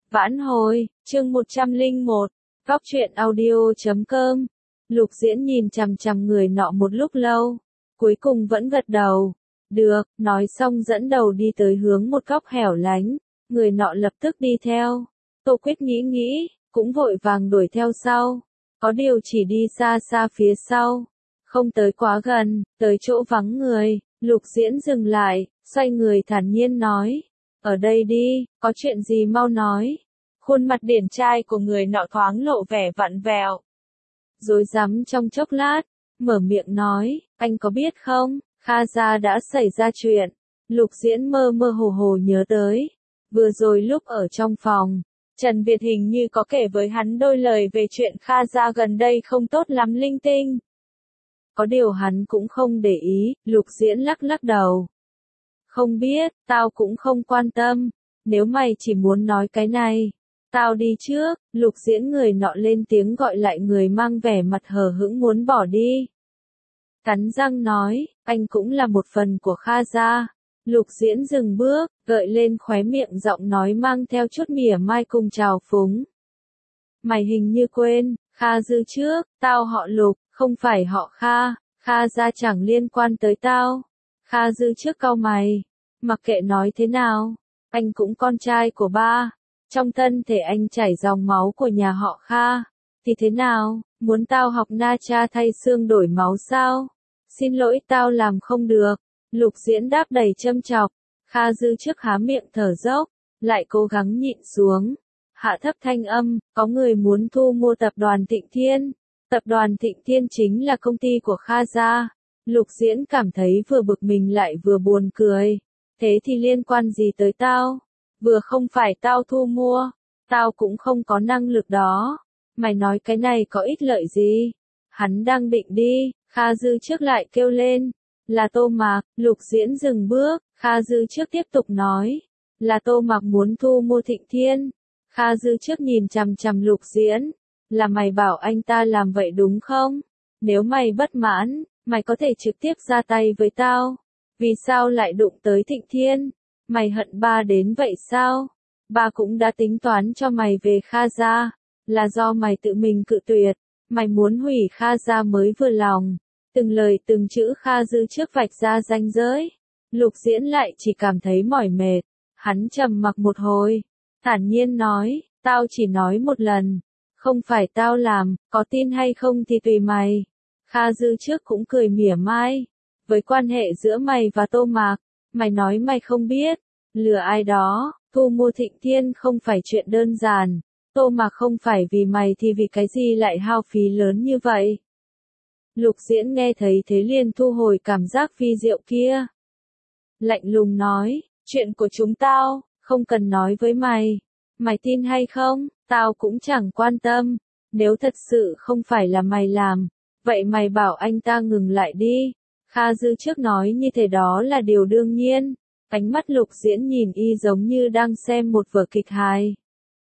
Vãn hồi, chương 101, Góc truyện audio.com. Lục Diễn nhìn chằm chằm người nọ một lúc lâu, cuối cùng vẫn gật đầu. Được, nói xong dẫn đầu đi tới hướng một góc hẻo lánh, người nọ lập tức đi theo. Tô Quyết nghĩ, cũng vội vàng đuổi theo sau. Có điều chỉ đi xa xa phía sau, không tới quá gần, tới chỗ vắng người, Lục Diễn dừng lại, xoay người thản nhiên nói. Ở đây đi, có chuyện gì mau nói. Khuôn mặt điển trai của người nọ thoáng lộ vẻ vặn vẹo. Rối rắm trong chốc lát, mở miệng nói, anh có biết không, Kha gia đã xảy ra chuyện. Lục Diễn mơ mơ hồ hồ nhớ tới. Vừa rồi lúc ở trong phòng, Trần Việt hình như có kể với hắn đôi lời về chuyện Kha gia gần đây không tốt lắm linh tinh. Có điều hắn cũng không để ý, Lục Diễn lắc lắc đầu. Không biết, tao cũng không quan tâm, nếu mày chỉ muốn nói cái này, tao đi trước. Lục Diễn người nọ lên tiếng gọi lại người mang vẻ mặt hờ hững muốn bỏ đi. Cắn răng nói, anh cũng là một phần của Kha gia. Lục Diễn dừng bước, gợi lên khóe miệng giọng nói mang theo chút mỉa mai cùng trào phúng. Mày hình như quên, Kha Dư trước, tao họ Lục, không phải họ Kha, Kha gia chẳng liên quan tới tao. Kha Dư trước cau mày, mặc kệ nói thế nào, anh cũng con trai của ba. Trong thân thể anh chảy dòng máu của nhà họ Kha, thì thế nào, muốn tao học na cha thay xương đổi máu sao? Xin lỗi tao làm không được. Lục Diễn đáp đầy châm chọc. Kha Dư trước há miệng thở dốc, lại cố gắng nhịn xuống. Hạ thấp thanh âm, có người muốn thu mua tập đoàn Thịnh Thiên. Tập đoàn Thịnh Thiên chính là công ty của Kha gia. Lục Diễn cảm thấy vừa bực mình lại vừa buồn cười. Thế thì liên quan gì tới tao? Vừa không phải tao thu mua, tao cũng không có năng lực đó. Mày nói cái này có ích lợi gì? Hắn đang định đi, Kha Dư trước lại kêu lên. Là Tô Mạc. Lục Diễn dừng bước, Kha Dư trước tiếp tục nói. Là Tô Mạc muốn thu mua Thịnh Thiên. Kha Dư trước nhìn chằm chằm Lục Diễn. Là mày bảo anh ta làm vậy đúng không? Nếu mày bất mãn, mày có thể trực tiếp ra tay với tao. Vì sao lại đụng tới Thịnh Thiên? Mày hận ba đến vậy sao? Ba cũng đã tính toán cho mày về Kha gia, là do mày tự mình cự tuyệt. Mày muốn hủy Kha gia mới vừa lòng. Từng lời từng chữ Kha Dư trước vạch ra ranh giới. Lục Diễn lại chỉ cảm thấy mỏi mệt. Hắn trầm mặc một hồi, thản nhiên nói, tao chỉ nói một lần. Không phải tao làm, có tin hay không thì tùy mày. Kha Dư trước cũng cười mỉa mai. Với quan hệ giữa mày và Tô Mạc, mày nói mày không biết. Lừa ai đó, thu mua Thịnh Thiên không phải chuyện đơn giản. Tô Mạc không phải vì mày thì vì cái gì lại hao phí lớn như vậy? Lục Diễn nghe thấy thế liền thu hồi cảm giác phi diệu kia. Lạnh lùng nói, chuyện của chúng tao, không cần nói với mày. Mày tin hay không, tao cũng chẳng quan tâm. Nếu thật sự không phải là mày làm, vậy mày bảo anh ta ngừng lại đi. Kha Dư trước nói như thế đó là điều đương nhiên. Ánh mắt Lục Diễn nhìn y giống như đang xem một vở kịch hài.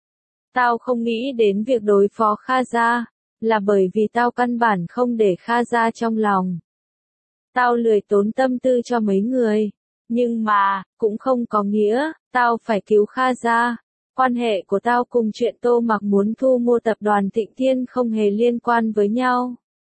Tao không nghĩ đến việc đối phó Kha gia, là bởi vì tao căn bản không để Kha gia trong lòng. Tao lười tốn tâm tư cho mấy người, nhưng mà, cũng không có nghĩa, tao phải cứu Kha gia. Quan hệ của tao cùng chuyện Tô Mạc muốn thu mua tập đoàn Thịnh Thiên không hề liên quan với nhau.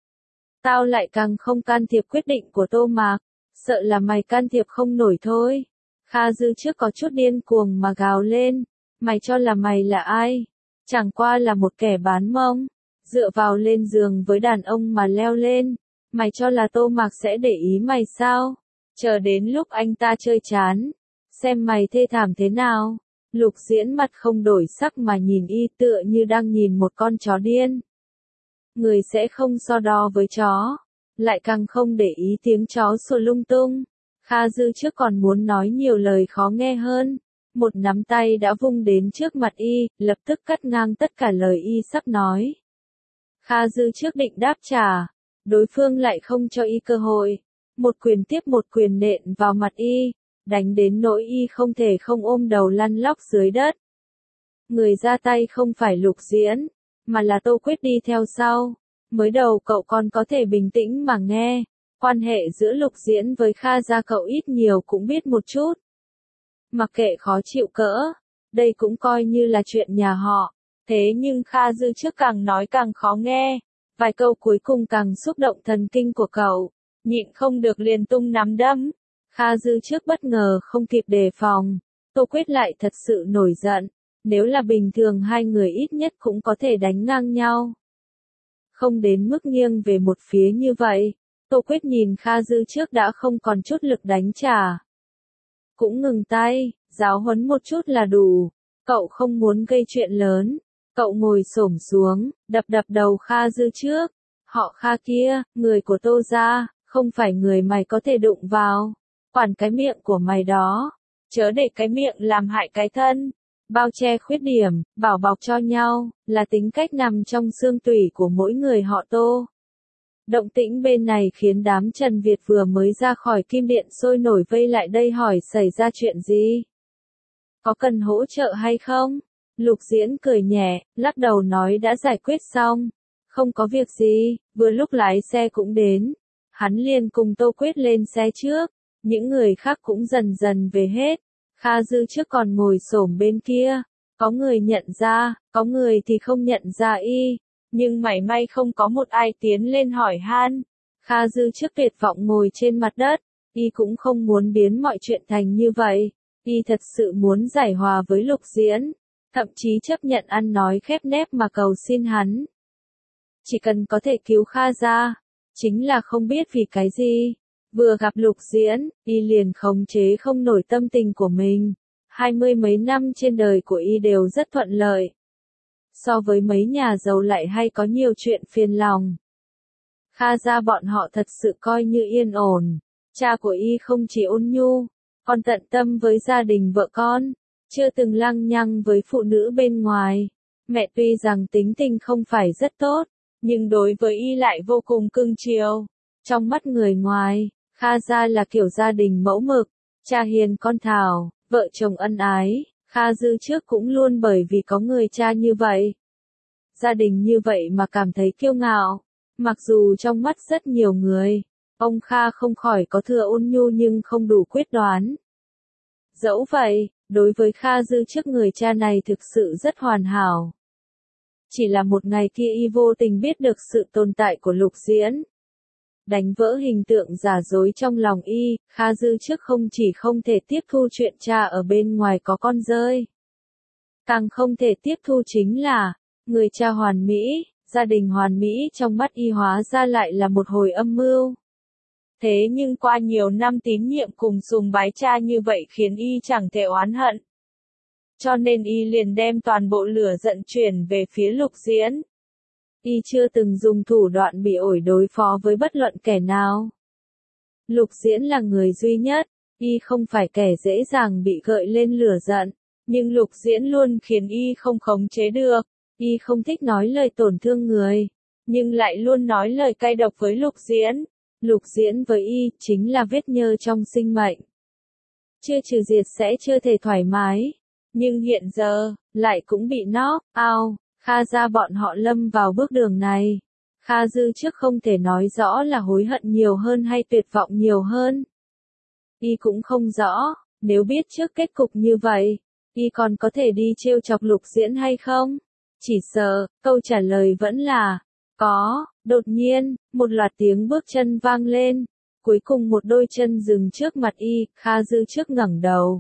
Tao lại càng không can thiệp quyết định của Tô Mạc, sợ là mày can thiệp không nổi thôi. Kha Dư trước có chút điên cuồng mà gào lên, mày cho là mày là ai? Chẳng qua là một kẻ bán mông, dựa vào lên giường với đàn ông mà leo lên. Mày cho là Tô Mạc sẽ để ý mày sao? Chờ đến lúc anh ta chơi chán, xem mày thê thảm thế nào. Lục Diễn mặt không đổi sắc mà nhìn y tựa như đang nhìn một con chó điên. Người sẽ không so đo với chó, lại càng không để ý tiếng chó sủa lung tung. Kha Dư trước còn muốn nói nhiều lời khó nghe hơn. Một nắm tay đã vung đến trước mặt y, lập tức cắt ngang tất cả lời y sắp nói. Kha Dư trước định đáp trả, đối phương lại không cho y cơ hội. Một quyền tiếp một quyền nện vào mặt y, đánh đến nỗi y không thể không ôm đầu lăn lóc dưới đất. Người ra tay không phải Lục Diễn, mà là Tô Quyết đi theo sau. Mới đầu cậu còn có thể bình tĩnh mà nghe. Quan hệ giữa Lục Diễn với Kha gia cậu ít nhiều cũng biết một chút. Mặc kệ khó chịu cỡ đây cũng coi như là chuyện nhà họ. Thế nhưng Kha Dư Trước càng nói càng khó nghe, vài câu cuối cùng càng xúc động thần kinh của cậu, nhịn không được liền tung nắm đấm. Kha Dư Trước bất ngờ không kịp đề phòng, Tô Quyết lại thật sự nổi giận, nếu là bình thường hai người ít nhất cũng có thể đánh ngang nhau. Không đến mức nghiêng về một phía như vậy, Tô Quyết nhìn Kha Dư Trước đã không còn chút lực đánh trả. Cũng ngừng tay, giáo huấn một chút là đủ, cậu không muốn gây chuyện lớn. Cậu ngồi xổm xuống, đập đập đầu Kha Dư Trước. Họ Kha kia, người của Tô gia, không phải người mày có thể đụng vào. Quản cái miệng của mày đó. Chớ để cái miệng làm hại cái thân. Bao che khuyết điểm, bảo bọc cho nhau, là tính cách nằm trong xương tủy của mỗi người họ Tô. Động tĩnh bên này khiến đám Trần Việt vừa mới ra khỏi kim điện sôi nổi vây lại đây hỏi xảy ra chuyện gì. Có cần hỗ trợ hay không? Lục Diễn cười nhẹ, lắc đầu nói đã giải quyết xong. Không có việc gì, vừa lúc lái xe cũng đến. Hắn liền cùng Tô Quyết lên xe trước. Những người khác cũng dần dần về hết. Kha Dư Trước còn ngồi xổm bên kia. Có người nhận ra, có người thì không nhận ra y. Nhưng mảy may không có một ai tiến lên hỏi han. Kha Dư Trước tuyệt vọng ngồi trên mặt đất. Y cũng không muốn biến mọi chuyện thành như vậy. Y thật sự muốn giải hòa với Lục Diễn. Thậm chí chấp nhận ăn nói khép nép mà cầu xin hắn. Chỉ cần có thể cứu Kha ra, chính là không biết vì cái gì. Vừa gặp Lục Diễn, y liền khống chế không nổi tâm tình của mình. 20 mấy năm trên đời của y đều rất thuận lợi. So với mấy nhà giàu lại hay có nhiều chuyện phiền lòng. Kha ra bọn họ thật sự coi như yên ổn. Cha của y không chỉ ôn nhu, còn tận tâm với gia đình vợ con. Chưa từng lăng nhăng với phụ nữ bên ngoài. Mẹ tuy rằng tính tình không phải rất tốt, nhưng đối với y lại vô cùng cưng chiều. Trong mắt người ngoài, Kha gia là kiểu gia đình mẫu mực, cha hiền con thảo, vợ chồng ân ái. Kha Dư Trước cũng luôn bởi vì có người cha như vậy. Gia đình như vậy mà cảm thấy kiêu ngạo. Mặc dù trong mắt rất nhiều người, ông Kha không khỏi có thừa ôn nhu nhưng không đủ quyết đoán. Dẫu vậy, đối với Kha Dư Trước người cha này thực sự rất hoàn hảo. Chỉ là một ngày kia y vô tình biết được sự tồn tại của Lục Diễn. Đánh vỡ hình tượng giả dối trong lòng y, Kha Dư Trước không chỉ không thể tiếp thu chuyện cha ở bên ngoài có con rơi. Càng không thể tiếp thu chính là, người cha hoàn mỹ, gia đình hoàn mỹ trong mắt y hóa ra lại là một hồi âm mưu. Thế nhưng qua nhiều năm tín nhiệm cùng sùng bái cha như vậy khiến y chẳng thể oán hận. Cho nên y liền đem toàn bộ lửa giận chuyển về phía Lục Diễn. Y chưa từng dùng thủ đoạn bị ổi đối phó với bất luận kẻ nào. Lục Diễn là người duy nhất, y không phải kẻ dễ dàng bị gợi lên lửa giận, nhưng Lục Diễn luôn khiến y không khống chế được. Y không thích nói lời tổn thương người, nhưng lại luôn nói lời cay độc với Lục Diễn. Lục Diễn với y chính là vết nhơ trong sinh mệnh. Chưa trừ diệt sẽ chưa thể thoải mái, nhưng hiện giờ lại cũng bị knock out. Kha ra bọn họ lâm vào bước đường này. Kha Dư Trước không thể nói rõ là hối hận nhiều hơn hay tuyệt vọng nhiều hơn. Y cũng không rõ, nếu biết trước kết cục như vậy, y còn có thể đi trêu chọc Lục Diễn hay không? Chỉ sợ, câu trả lời vẫn là, có. Đột nhiên, một loạt tiếng bước chân vang lên. Cuối cùng một đôi chân dừng trước mặt y, Kha Dư Trước ngẩng đầu.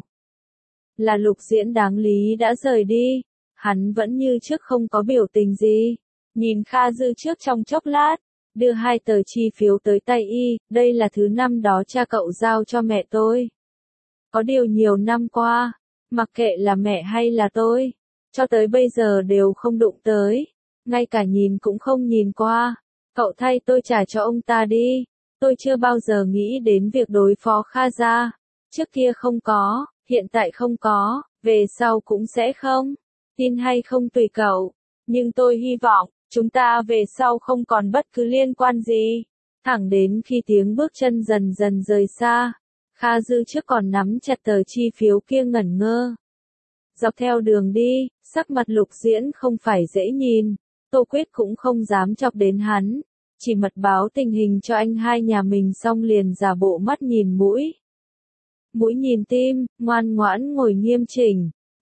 Là Lục Diễn đáng lý đã rời đi. Hắn vẫn như trước không có biểu tình gì. Nhìn Kha Dư Trước trong chốc lát, đưa 2 tờ chi phiếu tới tay y, đây là thứ năm đó cha cậu giao cho mẹ tôi. Có điều nhiều năm qua, mặc kệ là mẹ hay là tôi, cho tới bây giờ đều không đụng tới, ngay cả nhìn cũng không nhìn qua. Cậu thay tôi trả cho ông ta đi. Tôi chưa bao giờ nghĩ đến việc đối phó Kha gia. Trước kia không có, hiện tại không có, về sau cũng sẽ không. Tin hay không tùy cậu. Nhưng tôi hy vọng, chúng ta về sau không còn bất cứ liên quan gì. Thẳng đến khi tiếng bước chân dần dần rời xa, Kha Dư Trước còn nắm chặt tờ chi phiếu kia ngẩn ngơ. Dọc theo đường đi, sắc mặt Lục Diễn không phải dễ nhìn. Tô Quyết cũng không dám chọc đến hắn. Chỉ mật báo tình hình cho anh hai nhà mình xong liền giả bộ mắt nhìn mũi. Mũi nhìn tim, ngoan ngoãn ngồi nghiêm chỉnh.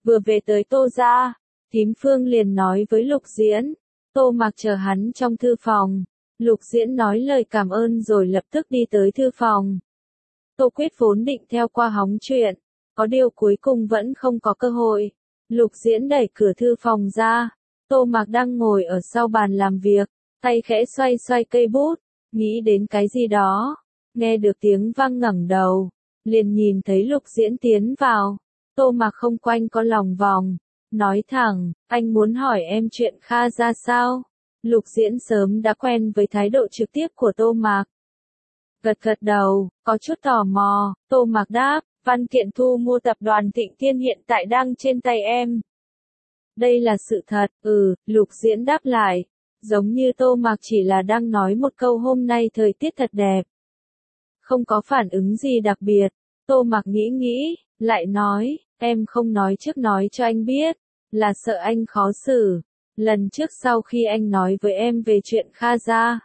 Vừa về tới Tô gia, Thím Phương liền nói với Lục Diễn, Tô Mạc chờ hắn trong thư phòng. Lục Diễn nói lời cảm ơn rồi lập tức đi tới thư phòng. Tô Quyết vốn định theo qua hóng chuyện, có điều cuối cùng vẫn không có cơ hội. Lục Diễn đẩy cửa thư phòng ra, Tô Mạc đang ngồi ở sau bàn làm việc, tay khẽ xoay xoay cây bút, nghĩ đến cái gì đó. Nghe được tiếng vang ngẩng đầu, liền nhìn thấy Lục Diễn tiến vào. Tô Mạc không quanh có lòng vòng, nói thẳng, anh muốn hỏi em chuyện Kha ra sao? Lục Diễn sớm đã quen với thái độ trực tiếp của Tô Mạc. Gật gật đầu, có chút tò mò, Tô Mạc đáp, văn kiện thu mua tập đoàn Thịnh Thiên hiện tại đang trên tay em. Đây là sự thật, Lục Diễn đáp lại, giống như Tô Mạc chỉ là đang nói một câu hôm nay thời tiết thật đẹp. Không có phản ứng gì đặc biệt, Tô Mạc nghĩ, lại nói, em không nói trước nói cho anh biết, là sợ anh khó xử. Lần trước sau khi anh nói với em về chuyện Kha gia,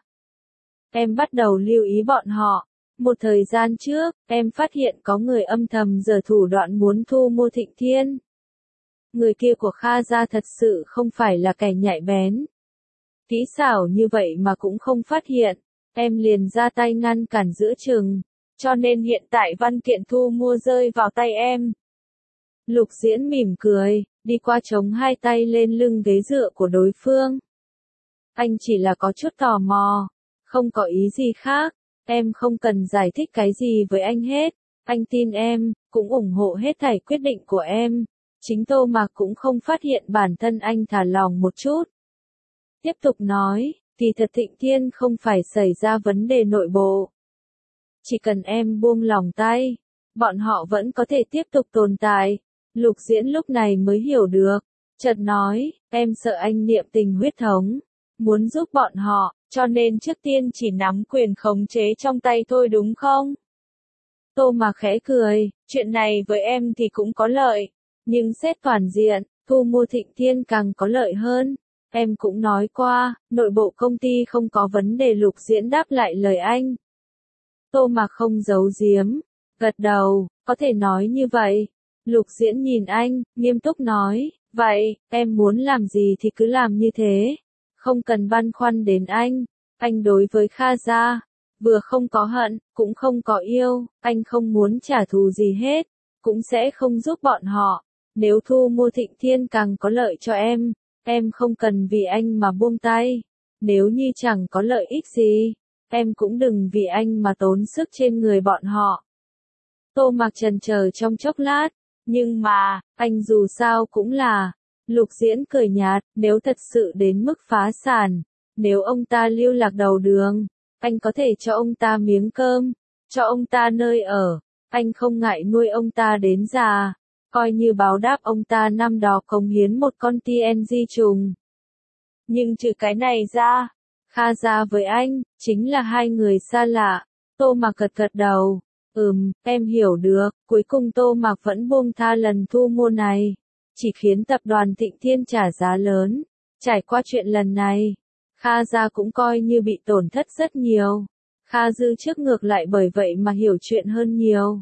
em bắt đầu lưu ý bọn họ. Một thời gian trước, em phát hiện có người âm thầm giở thủ đoạn muốn thu mua Thịnh Thiên. Người kia của Kha gia thật sự không phải là kẻ nhạy bén. Kỹ xảo như vậy mà cũng không phát hiện, em liền ra tay ngăn cản giữa chừng, cho nên hiện tại văn kiện thu mua rơi vào tay em. Lục Diễn mỉm cười, đi qua chống hai tay lên lưng ghế dựa của đối phương. Anh chỉ là có chút tò mò, không có ý gì khác, em không cần giải thích cái gì với anh hết, anh tin em, cũng ủng hộ hết thảy quyết định của em. Chính Tô Mạc cũng không phát hiện bản thân anh thả lỏng một chút. Tiếp tục nói, kỳ thật Thịnh Thiên không phải xảy ra vấn đề nội bộ. Chỉ cần em buông lòng tay, bọn họ vẫn có thể tiếp tục tồn tại. Lục Diễn lúc này mới hiểu được, chợt nói, em sợ anh niệm tình huyết thống, muốn giúp bọn họ, cho nên trước tiên chỉ nắm quyền khống chế trong tay thôi đúng không? Tô Mạc khẽ cười, chuyện này với em thì cũng có lợi, nhưng xét toàn diện, thu mua Thịnh Thiên càng có lợi hơn. Em cũng nói qua, nội bộ công ty không có vấn đề. Lục Diễn đáp lại lời anh. Tô Mạc không giấu giếm, gật đầu, có thể nói như vậy. Lục Diễn nhìn anh, nghiêm túc nói, vậy, em muốn làm gì thì cứ làm như thế. Không cần băn khoăn đến anh đối với Kha gia, vừa không có hận, cũng không có yêu, anh không muốn trả thù gì hết, cũng sẽ không giúp bọn họ. Nếu thu mua Thịnh Thiên càng có lợi cho em không cần vì anh mà buông tay. Nếu như chẳng có lợi ích gì, em cũng đừng vì anh mà tốn sức trên người bọn họ. Tô Mạc chần chờ trong chốc lát, nhưng mà, anh dù sao cũng là. Lục Diễn cười nhạt, nếu thật sự đến mức phá sản, nếu ông ta lưu lạc đầu đường, anh có thể cho ông ta miếng cơm, cho ông ta nơi ở, anh không ngại nuôi ông ta đến già, coi như báo đáp ông ta năm đó cống hiến một con TNG trùng. Nhưng trừ cái này ra, Kha gia với anh, chính là hai người xa lạ. Tô Mạc gật gật đầu, em hiểu được. Cuối cùng Tô Mạc vẫn buông tha lần thu mua này, chỉ khiến tập đoàn Thịnh Thiên trả giá lớn. Trải qua chuyện lần này, Kha gia cũng coi như bị tổn thất rất nhiều. Kha Dư trước ngược lại bởi vậy mà hiểu chuyện hơn nhiều.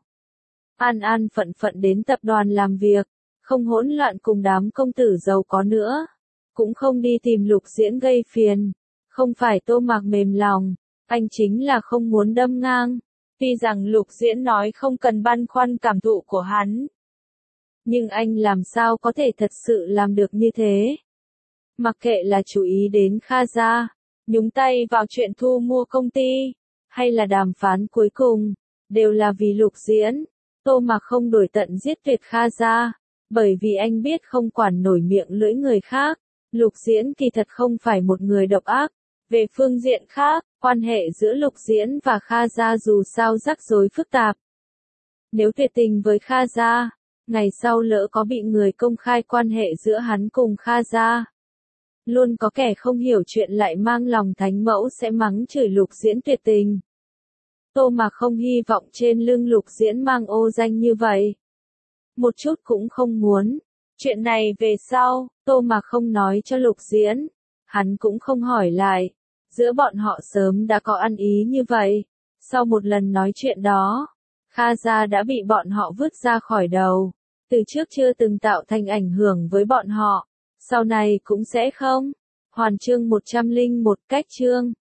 An an phận phận đến tập đoàn làm việc, không hỗn loạn cùng đám công tử giàu có nữa, cũng không đi tìm Lục Diễn gây phiền. Không phải Tô Mạc mềm lòng, anh chính là không muốn đâm ngang. Tuy rằng Lục Diễn nói không cần băn khoăn cảm thụ của hắn, nhưng anh làm sao có thể thật sự làm được như thế? Mặc kệ là chú ý đến Kha gia, nhúng tay vào chuyện thu mua công ty, hay là đàm phán cuối cùng, đều là vì Lục Diễn. Tô Mạc không đổi tận giết tuyệt Kha gia, bởi vì anh biết không quản nổi miệng lưỡi người khác. Lục Diễn kỳ thật không phải một người độc ác. Về phương diện khác, quan hệ giữa Lục Diễn và Kha gia dù sao rắc rối phức tạp. Nếu tuyệt tình với Kha gia, ngày sau lỡ có bị người công khai quan hệ giữa hắn cùng Kha gia, luôn có kẻ không hiểu chuyện lại mang lòng thánh mẫu sẽ mắng chửi Lục Diễn tuyệt tình. Tô Mạc không hy vọng trên lưng Lục Diễn mang ô danh như vậy. Một chút cũng không muốn. Chuyện này về sau, Tô Mạc không nói cho Lục Diễn. Hắn cũng không hỏi lại. Giữa bọn họ sớm đã có ăn ý như vậy. Sau một lần nói chuyện đó, Kha gia đã bị bọn họ vứt ra khỏi đầu. Từ trước chưa từng tạo thành ảnh hưởng với bọn họ, sau này cũng sẽ không. Hoàn chương 101 cách chương